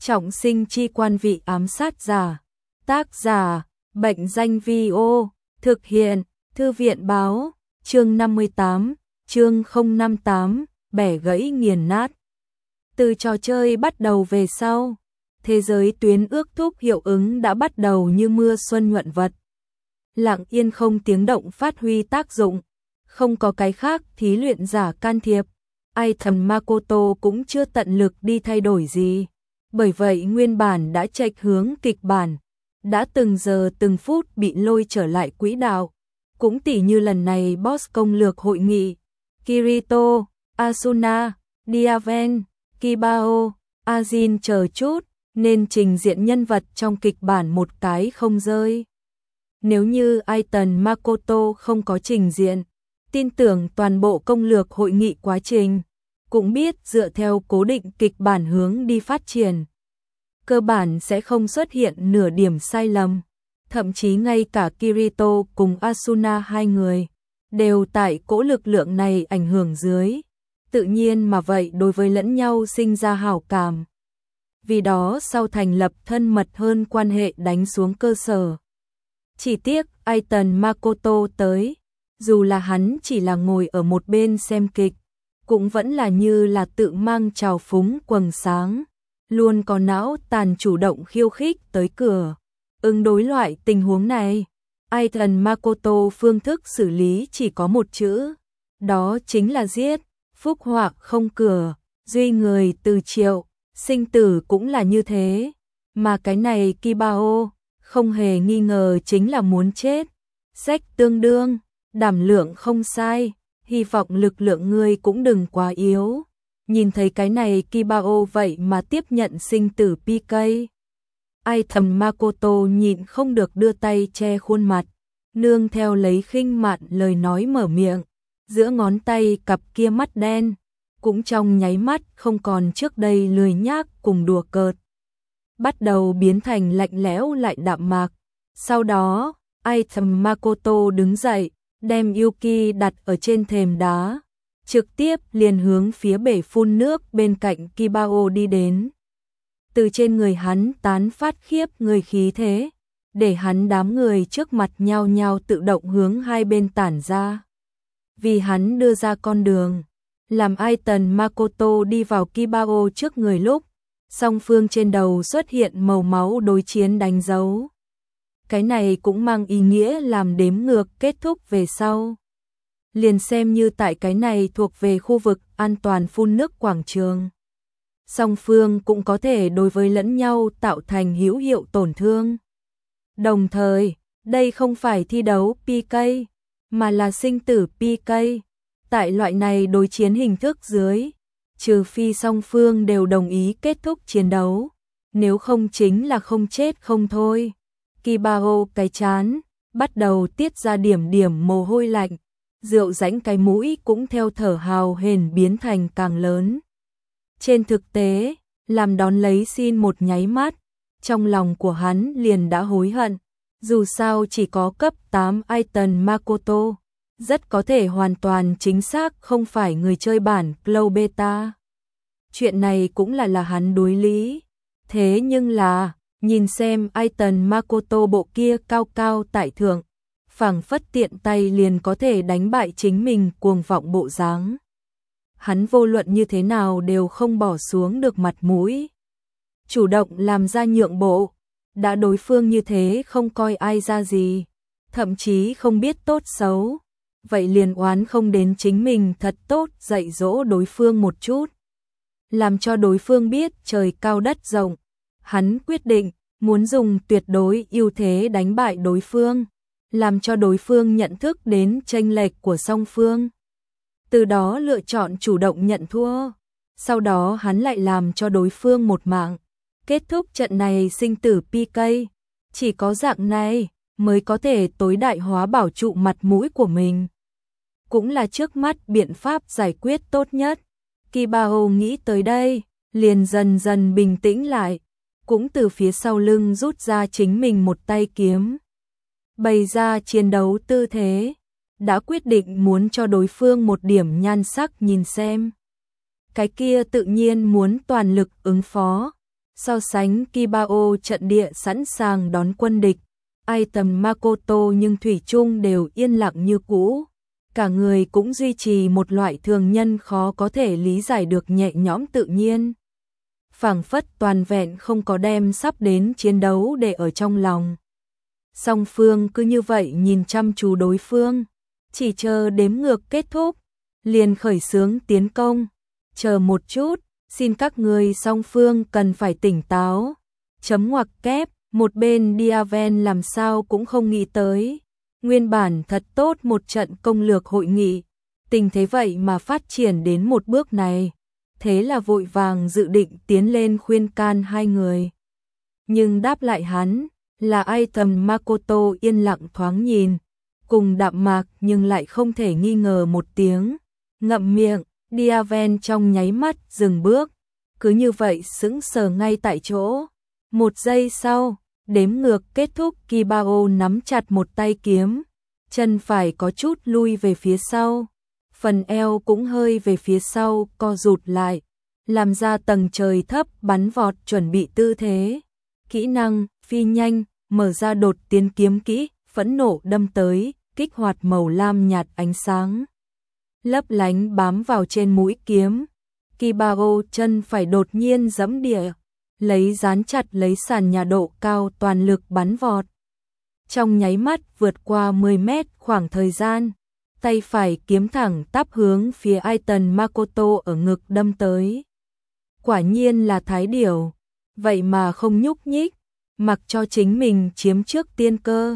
Trọng sinh chi quan vị ám sát giả. Tác giả, Bệnh danh Vi-ô, thực hiện, Thư viện báo, chương 58, chương 058, bẻ gãy nghiền nát. Từ trò chơi bắt đầu về sau, thế giới tuyến ước thúc hiệu ứng đã bắt đầu như mưa xuân nhuận vật. Lặng yên không tiếng động phát huy tác dụng, không có cái khác thí luyện giả can thiệp. Ai thầm Makoto cũng chưa tận lực đi thay đổi gì. Bởi vậy nguyên bản đã chệch hướng kịch bản, đã từng giờ từng phút bị lôi trở lại quỹ đạo. Cũng tỉ như lần này boss công lược hội nghị, Kirito, Asuna, Diaven, Kibao, Ajin chờ chút, nên trình diện nhân vật trong kịch bản một cái không rơi. Nếu như Aiton Makoto không có trình diện, tin tưởng toàn bộ công lược hội nghị quá trình, cũng biết dựa theo cố định kịch bản hướng đi phát triển. Cơ bản sẽ không xuất hiện nửa điểm sai lầm, thậm chí ngay cả Kirito cùng Asuna hai người, đều tại cỗ lực lượng này ảnh hưởng dưới. Tự nhiên mà vậy đối với lẫn nhau sinh ra hảo cảm. Vì đó sau thành lập thân mật hơn quan hệ đánh xuống cơ sở. Chỉ tiếc Aiton Makoto tới, dù là hắn chỉ là ngồi ở một bên xem kịch, cũng vẫn là như là tự mang trào phúng quầng sáng, luôn có não tàn chủ động khiêu khích tới cửa. Ứng đối loại tình huống này, Aiton Makoto phương thức xử lý chỉ có một chữ, đó chính là giết. Phúc họa không cửa, duy người từ triệu, sinh tử cũng là như thế. Mà cái này Kibao, không hề nghi ngờ chính là muốn chết. Sách tương đương, đảm lượng không sai, hy vọng lực lượng ngươi cũng đừng quá yếu. Nhìn thấy cái này Kibao vậy mà tiếp nhận sinh tử PK. Ai thầm Makoto nhịn không được đưa tay che khuôn mặt, nương theo lấy khinh mạn lời nói mở miệng. Giữa ngón tay cặp kia mắt đen, cũng trong nháy mắt không còn trước đây lười nhác cùng đùa cợt. Bắt đầu biến thành lạnh lẽo lại đạm mạc. Sau đó, Aiton Makoto đứng dậy, đem Yuki đặt ở trên thềm đá, trực tiếp liền hướng phía bể phun nước bên cạnh Kibao đi đến. Từ trên người hắn tán phát khiếp người khí thế, để hắn đám người trước mặt nhao nhao tự động hướng hai bên tản ra. Vì hắn đưa ra con đường, làm Aiton Makoto đi vào Kibao trước người lúc, song phương trên đầu xuất hiện màu máu đối chiến đánh dấu. Cái này cũng mang ý nghĩa làm đếm ngược kết thúc về sau. Liền xem như tại cái này thuộc về khu vực an toàn phun nước quảng trường. Song phương cũng có thể đối với lẫn nhau tạo thành hữu hiệu tổn thương. Đồng thời, đây không phải thi đấu PK, mà là sinh tử PK. Tại loại này đối chiến hình thức dưới, trừ phi song phương đều đồng ý kết thúc chiến đấu, nếu không chính là không chết không thôi. Kibao cái chán, bắt đầu tiết ra điểm điểm mồ hôi lạnh, rượu rãnh cái mũi cũng theo thở hào hển biến thành càng lớn. Trên thực tế, làm đón lấy xin một nháy mắt, trong lòng của hắn liền đã hối hận. Dù sao chỉ có cấp 8 Aiton Makoto, rất có thể hoàn toàn chính xác không phải người chơi bản Cloud Beta. Chuyện này cũng là hắn đối lý. Thế nhưng là, nhìn xem Aiton Makoto bộ kia cao cao tại thượng, phảng phất tiện tay liền có thể đánh bại chính mình cuồng vọng bộ dáng. Hắn vô luận như thế nào đều không bỏ xuống được mặt mũi. Chủ động làm ra nhượng bộ. Đã đối phương như thế không coi ai ra gì, thậm chí không biết tốt xấu, vậy liền oán không đến chính mình thật tốt dạy dỗ đối phương một chút. Làm cho đối phương biết trời cao đất rộng, hắn quyết định muốn dùng tuyệt đối ưu thế đánh bại đối phương, làm cho đối phương nhận thức đến chênh lệch của song phương. Từ đó lựa chọn chủ động nhận thua, sau đó hắn lại làm cho đối phương một mạng. Kết thúc trận này sinh tử PK, chỉ có dạng này mới có thể tối đại hóa bảo trụ mặt mũi của mình. Cũng là trước mắt biện pháp giải quyết tốt nhất. Kibao nghĩ tới đây, liền dần dần bình tĩnh lại, cũng từ phía sau lưng rút ra chính mình một tay kiếm. Bày ra chiến đấu tư thế, đã quyết định muốn cho đối phương một điểm nhan sắc nhìn xem. Cái kia tự nhiên muốn toàn lực ứng phó. So sánh Kibao trận địa sẵn sàng đón quân địch, ai tầm Makoto nhưng thủy chung đều yên lặng như cũ. Cả người cũng duy trì một loại thường nhân khó có thể lý giải được nhẹ nhõm tự nhiên. Phảng phất toàn vẹn không có đem sắp đến chiến đấu để ở trong lòng. Song phương cứ như vậy nhìn chăm chú đối phương, chỉ chờ đếm ngược kết thúc, liền khởi xướng tiến công. Chờ một chút, xin các người song phương cần phải tỉnh táo. Chấm ngoặc kép, một bên Diaven làm sao cũng không nghĩ tới. Nguyên bản thật tốt một trận công lược hội nghị, tình thế vậy mà phát triển đến một bước này. Thế là vội vàng dự định tiến lên khuyên can hai người. Nhưng đáp lại hắn là ai tầm Makoto yên lặng thoáng nhìn, cùng đạm mạc nhưng lại không thể nghi ngờ một tiếng. Ngậm miệng, Diaven trong nháy mắt dừng bước, cứ như vậy sững sờ ngay tại chỗ. Một giây sau, đếm ngược kết thúc, Kibao nắm chặt một tay kiếm, chân phải có chút lui về phía sau, phần eo cũng hơi về phía sau co rụt lại, làm ra tầng trời thấp bắn vọt chuẩn bị tư thế. Kỹ năng phi nhanh, mở ra đột tiến kiếm kỹ, phẫn nộ đâm tới, kích hoạt màu lam nhạt ánh sáng lấp lánh bám vào trên mũi kiếm. Kibao chân phải đột nhiên giẫm địa, lấy dán chặt lấy sàn nhà độ cao toàn lực bắn vọt. Trong nháy mắt vượt qua 10 mét khoảng thời gian, tay phải kiếm thẳng tắp hướng phía Aiton Makoto ở ngực đâm tới. Quả nhiên là thái điểu, vậy mà không nhúc nhích, mặc cho chính mình chiếm trước tiên cơ.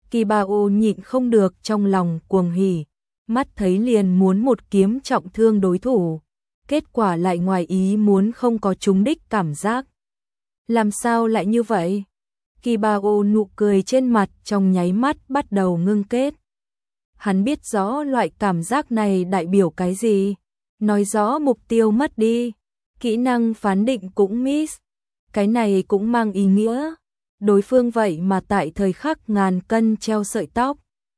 Kibao nhịn không được trong lòng cuồng hỉ, mắt thấy liền muốn một kiếm trọng thương đối thủ, kết quả lại ngoài ý muốn không có trúng đích cảm giác. Làm sao lại như vậy? Kibao nụ cười trên mặt trong nháy mắt bắt đầu ngưng kết. Hắn biết rõ loại cảm giác này đại biểu cái gì, nói rõ mục tiêu mất đi, kỹ năng phán định cũng miss. Cái này cũng mang ý nghĩa, đối phương vậy mà tại thời khắc ngàn cân treo sợi tóc,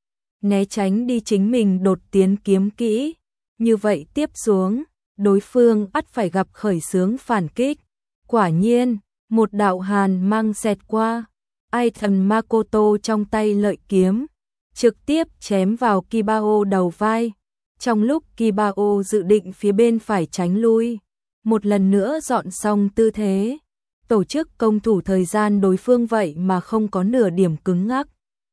né tránh đi chính mình đột tiến kiếm kỹ. Như vậy tiếp xuống, đối phương ắt phải gặp khởi xướng phản kích. Quả nhiên, một đạo hàn mang xẹt qua, Aiton Makoto trong tay lợi kiếm, trực tiếp chém vào Kibao đầu vai. Trong lúc Kibao dự định phía bên phải tránh lui, một lần nữa dọn xong tư thế, tổ chức công thủ thời gian đối phương vậy mà không có nửa điểm cứng ngắc.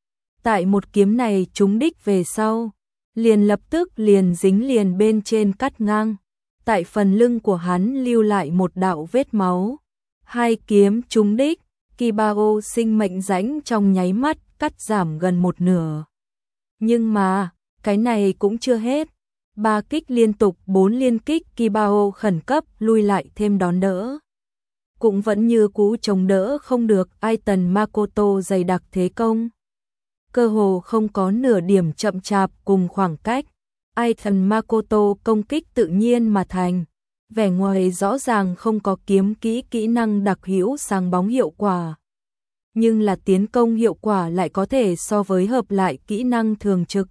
Tại một kiếm này trúng đích về sau, liền lập tức liền dính liền bên trên cắt ngang, tại phần lưng của hắn lưu lại một đạo vết máu. Hai kiếm trúng đích, Kibao sinh mệnh rãnh trong nháy mắt cắt giảm gần một nửa. Nhưng mà, cái này cũng chưa hết. 3 kích liên tục, 4 liên kích, Kibao khẩn cấp lui lại thêm đón đỡ. Cũng vẫn như cú chống đỡ không được Aiton Makoto dày đặc thế công. Cơ hồ không có nửa điểm chậm chạp cùng khoảng cách. Aiton Makoto công kích tự nhiên mà thành. Vẻ ngoài rõ ràng không có kiếm kỹ kỹ năng đặc hữu sáng bóng hiệu quả. Nhưng là tiến công hiệu quả lại có thể so với hợp lại kỹ năng thường trực.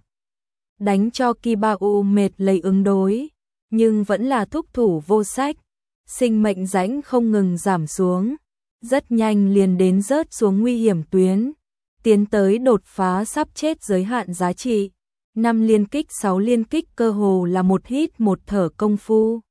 Đánh cho Kibao mệt lấy ứng đối, nhưng vẫn là thúc thủ vô sách. Sinh mệnh rãnh không ngừng giảm xuống, rất nhanh liền đến rớt xuống nguy hiểm tuyến, tiến tới đột phá sắp chết giới hạn giá trị. 5 liên kích 6 liên kích cơ hồ là một hít một thở công phu.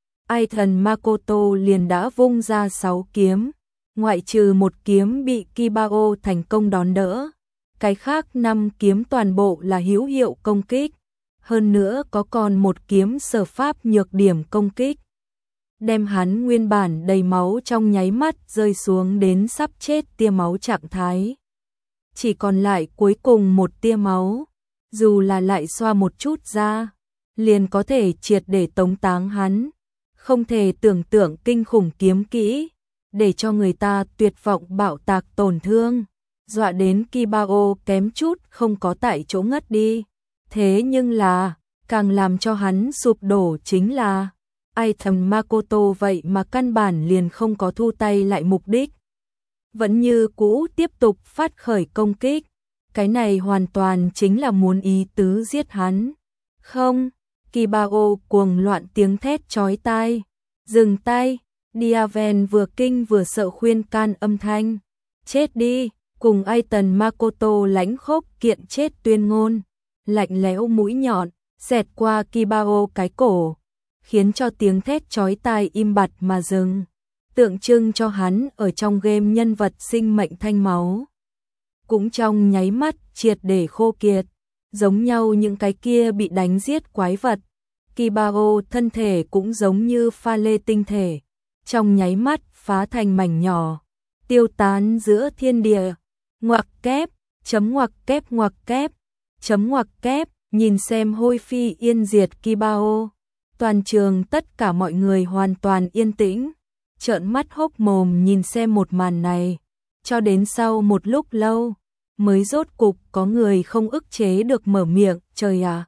Aiton Makoto liền đã vung ra 6 kiếm, ngoại trừ một kiếm bị Kibao thành công đón đỡ, cái khác 5 kiếm toàn bộ là hữu hiệu công kích, hơn nữa có còn một kiếm sở pháp nhược điểm công kích, đem hắn nguyên bản đầy máu trong nháy mắt rơi xuống đến sắp chết tia máu trạng thái. Chỉ còn lại cuối cùng một tia máu, dù là lại xoa một chút ra, liền có thể triệt để tống táng hắn. Không thể tưởng tượng kinh khủng kiếm kỹ, để cho người ta tuyệt vọng bạo tạc tổn thương, dọa đến Kibao kém chút không có tại chỗ ngất đi. Thế nhưng là, càng làm cho hắn sụp đổ chính là, Aiton Makoto vậy mà căn bản liền không có thu tay lại mục đích. Vẫn như cũ tiếp tục phát khởi công kích, cái này hoàn toàn chính là muốn ý tứ giết hắn. Không, Kibao cuồng loạn tiếng thét chói tai, dừng tay, Diaven vừa kinh vừa sợ khuyên can âm thanh. Chết đi, cùng Aiton Makoto lãnh khốc kiện chết tuyên ngôn. Lạnh lẽo mũi nhọn, xẹt qua Kibao cái cổ, khiến cho tiếng thét chói tai im bặt mà dừng. Tượng trưng cho hắn ở trong game nhân vật sinh mệnh thanh máu. Cũng trong nháy mắt triệt để khô kiệt, giống nhau những cái kia bị đánh giết quái vật. Kibao thân thể cũng giống như pha lê tinh thể, trong nháy mắt phá thành mảnh nhỏ, tiêu tán giữa thiên địa. Ngoặc kép, chấm ngoặc kép ngoặc kép, chấm ngoặc kép, nhìn xem hôi phi yên diệt Kibao. Toàn trường tất cả mọi người hoàn toàn yên tĩnh, trợn mắt hốc mồm nhìn xem một màn này, cho đến sau một lúc lâu, mới rốt cục có người không ức chế được mở miệng, trời à!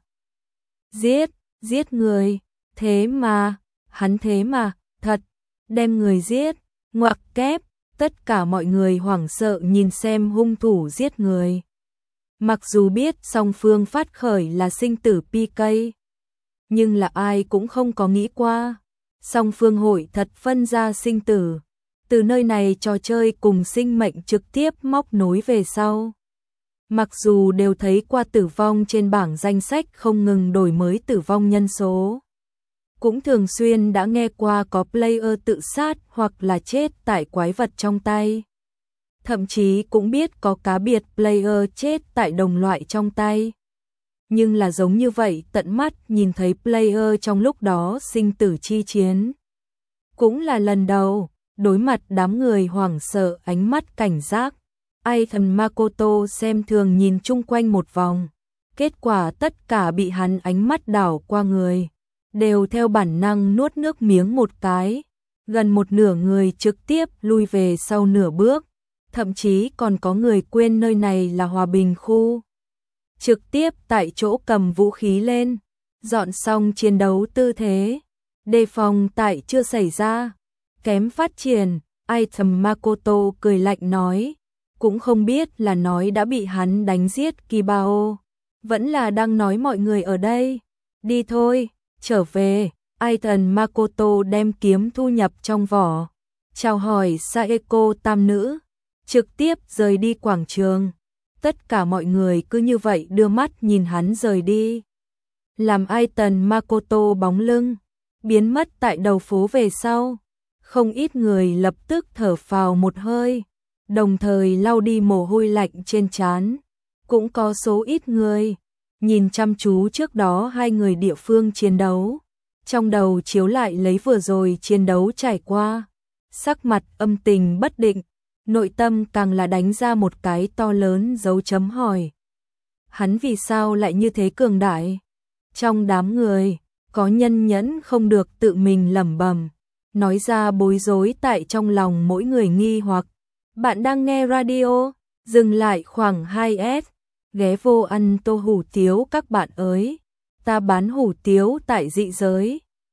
Giết người, thế mà, hắn thế mà, thật, đem người giết, ngoặc kép, tất cả mọi người hoảng sợ nhìn xem hung thủ giết người. Mặc dù biết song phương phát khởi là sinh tử PK, nhưng là ai cũng không có nghĩ qua, song phương hội thật phân ra sinh tử, từ nơi này trò chơi cùng sinh mệnh trực tiếp móc nối về sau. Mặc dù đều thấy qua tử vong trên bảng danh sách không ngừng đổi mới tử vong nhân số, cũng thường xuyên đã nghe qua có player tự sát hoặc là chết tại quái vật trong tay. Thậm chí cũng biết có cá biệt player chết tại đồng loại trong tay. Nhưng là giống như vậy tận mắt nhìn thấy player trong lúc đó sinh tử chi chiến. Cũng là lần đầu, đối mặt đám người hoảng sợ ánh mắt cảnh giác. Aiton Makoto xem thường nhìn chung quanh một vòng. Kết quả tất cả bị hắn ánh mắt đảo qua người, đều theo bản năng nuốt nước miếng một cái. Gần một nửa người trực tiếp lui về sau nửa bước. Thậm chí còn có người quên nơi này là hòa bình khu. Trực tiếp tại chỗ cầm vũ khí lên, dọn xong chiến đấu tư thế, đề phòng tại chưa xảy ra, kém phát triển. Aiton Makoto cười lạnh nói, cũng không biết là nói đã bị hắn đánh giết Kibao, vẫn là đang nói mọi người ở đây. Đi thôi, trở về. Aiton Makoto đem kiếm thu nhập trong vỏ, chào hỏi Saeko tam nữ, trực tiếp rời đi quảng trường. Tất cả mọi người cứ như vậy đưa mắt nhìn hắn rời đi. Làm Aiton Makoto bóng lưng biến mất tại đầu phố về sau, không ít người lập tức thở phào một hơi, đồng thời lau đi mồ hôi lạnh trên trán. Cũng có số ít người nhìn chăm chú trước đó hai người địa phương chiến đấu, trong đầu chiếu lại lấy vừa rồi chiến đấu trải qua, sắc mặt âm tình bất định, nội tâm càng là đánh ra một cái to lớn dấu chấm hỏi. Hắn vì sao lại như thế cường đại? Trong đám người, có nhân nhẫn không được tự mình lẩm bẩm, nói ra bối rối tại trong lòng mỗi người nghi hoặc. Bạn đang nghe radio, dừng lại khoảng 2S, ghé vô ăn tô hủ tiếu các bạn ơi. Ta bán hủ tiếu tại dị giới.